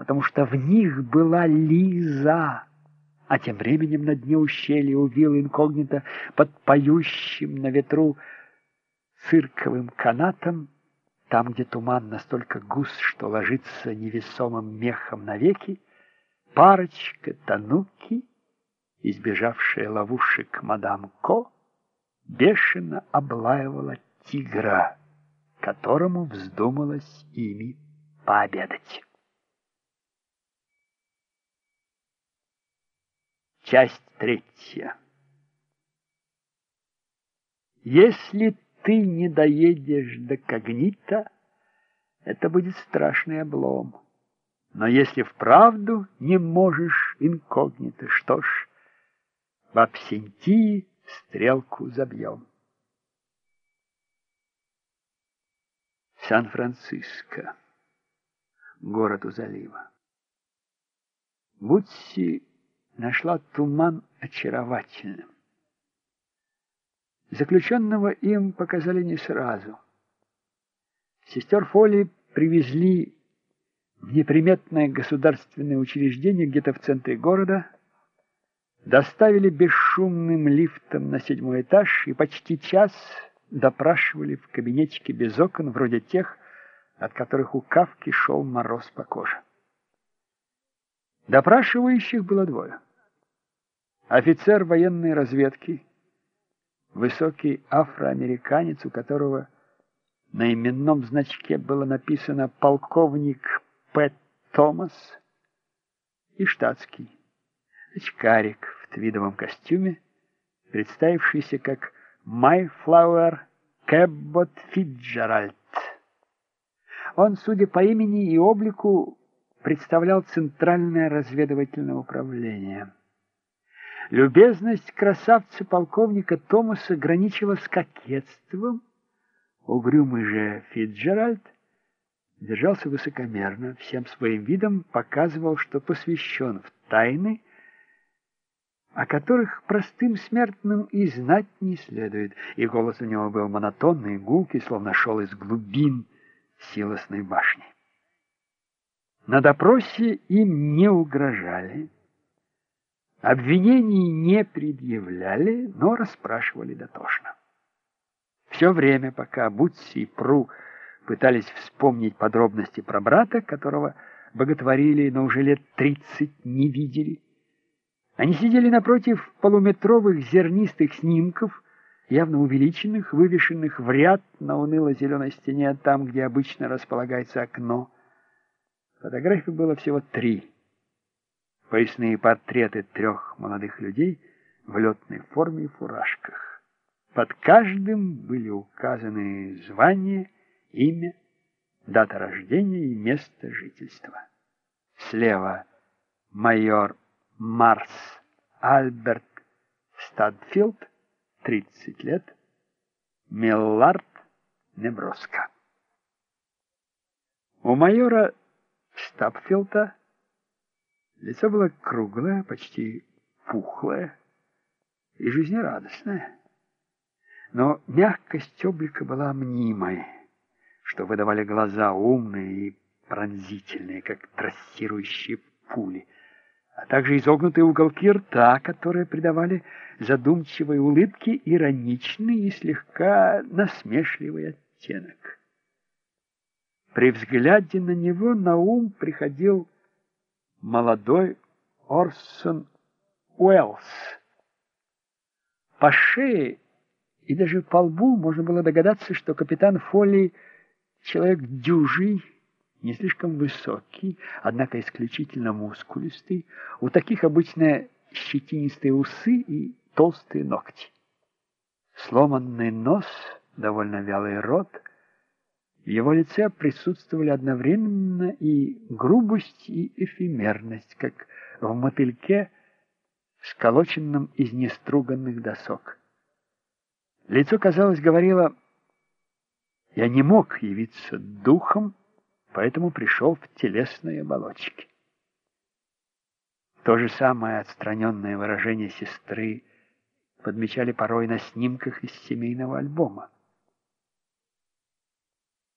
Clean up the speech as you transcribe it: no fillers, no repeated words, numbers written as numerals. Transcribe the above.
потому что в них была Лиза. А тем временем на дне ущелья у виллы инкогнито под поющим на ветру цирковым канатом, там, где туман настолько густ, что ложится невесомым мехом навеки, парочка Тануки, избежавшая ловушек мадам Ко, бешено облаивала тигра, которому вздумалось ими пообедать. Часть 3. Если ты не доедешь до Когнита, это будет страшный облом. Но если вправду не можешь инкогнито, что ж, в Абсентии стрелку забьем. Сан-Франциско, город у залива. Бутси нашла туман очаровательным. Заключенного им показали не сразу. Сестер Фолли привезли в неприметное государственное учреждение где-то в центре города, доставили бесшумным лифтом на 7-й этаж и почти час допрашивали в кабинетике без окон, вроде тех, от которых у Кафки шел мороз по коже. Допрашивающих было двое. Офицер военной разведки, высокий афроамериканец, у которого на именном значке было написано «Полковник П. Томас», и штатский, очкарик в твидовом костюме, представившийся как Майфлауэр Кэббот Фитджеральд. Он, судя по имени и облику, представлял Центральное разведывательное управление. Любезность красавца полковника Томаса граничила с кокетством. Угрюмый же Фитджеральд держался высокомерно, всем своим видом показывал, что посвящен в тайны, о которых простым смертным и знать не следует, и голос у него был монотонный, гулкий, словно шел из глубин силосной башни. На допросе им не угрожали, обвинений не предъявляли, но расспрашивали дотошно. Все время, пока Бутси и Пру пытались вспомнить подробности про брата, которого боготворили, но уже лет 30 не видели, они сидели напротив полуметровых зернистых снимков, явно увеличенных, вывешенных в ряд на уныло-зеленой стене, там, где обычно располагается окно. Фотографий было всего 3. Поясные портреты 3 молодых людей в летной форме и фуражках. Под каждым были указаны звание, имя, дата рождения и место жительства. Слева майор Марс Альберт Стадфилд, 30 лет, Миллард, Небраска. У майора Стадфилда лицо было круглое, почти пухлое и жизнерадостное. Но мягкость облика была мнимой, что выдавали глаза умные и пронзительные, как трассирующие пули, а также изогнутые уголки рта, которые придавали задумчивой улыбке ироничный и слегка насмешливый оттенок. При взгляде на него на ум приходил молодой Орсон Уэллс. По шее и даже по лбу можно было догадаться, что капитан Фолли человек дюжий, не слишком высокий, однако исключительно мускулистый. У таких обычно щетинистые усы и толстые ногти. Сломанный нос, довольно вялый рот. В его лице присутствовали одновременно и грубость, и эфемерность, как в мотыльке, сколоченном из неструганных досок. Лицо, казалось, говорило: «Я не мог явиться духом, поэтому пришел в телесной оболочке». То же самое отстраненное выражение сестры подмечали порой на снимках из семейного альбома.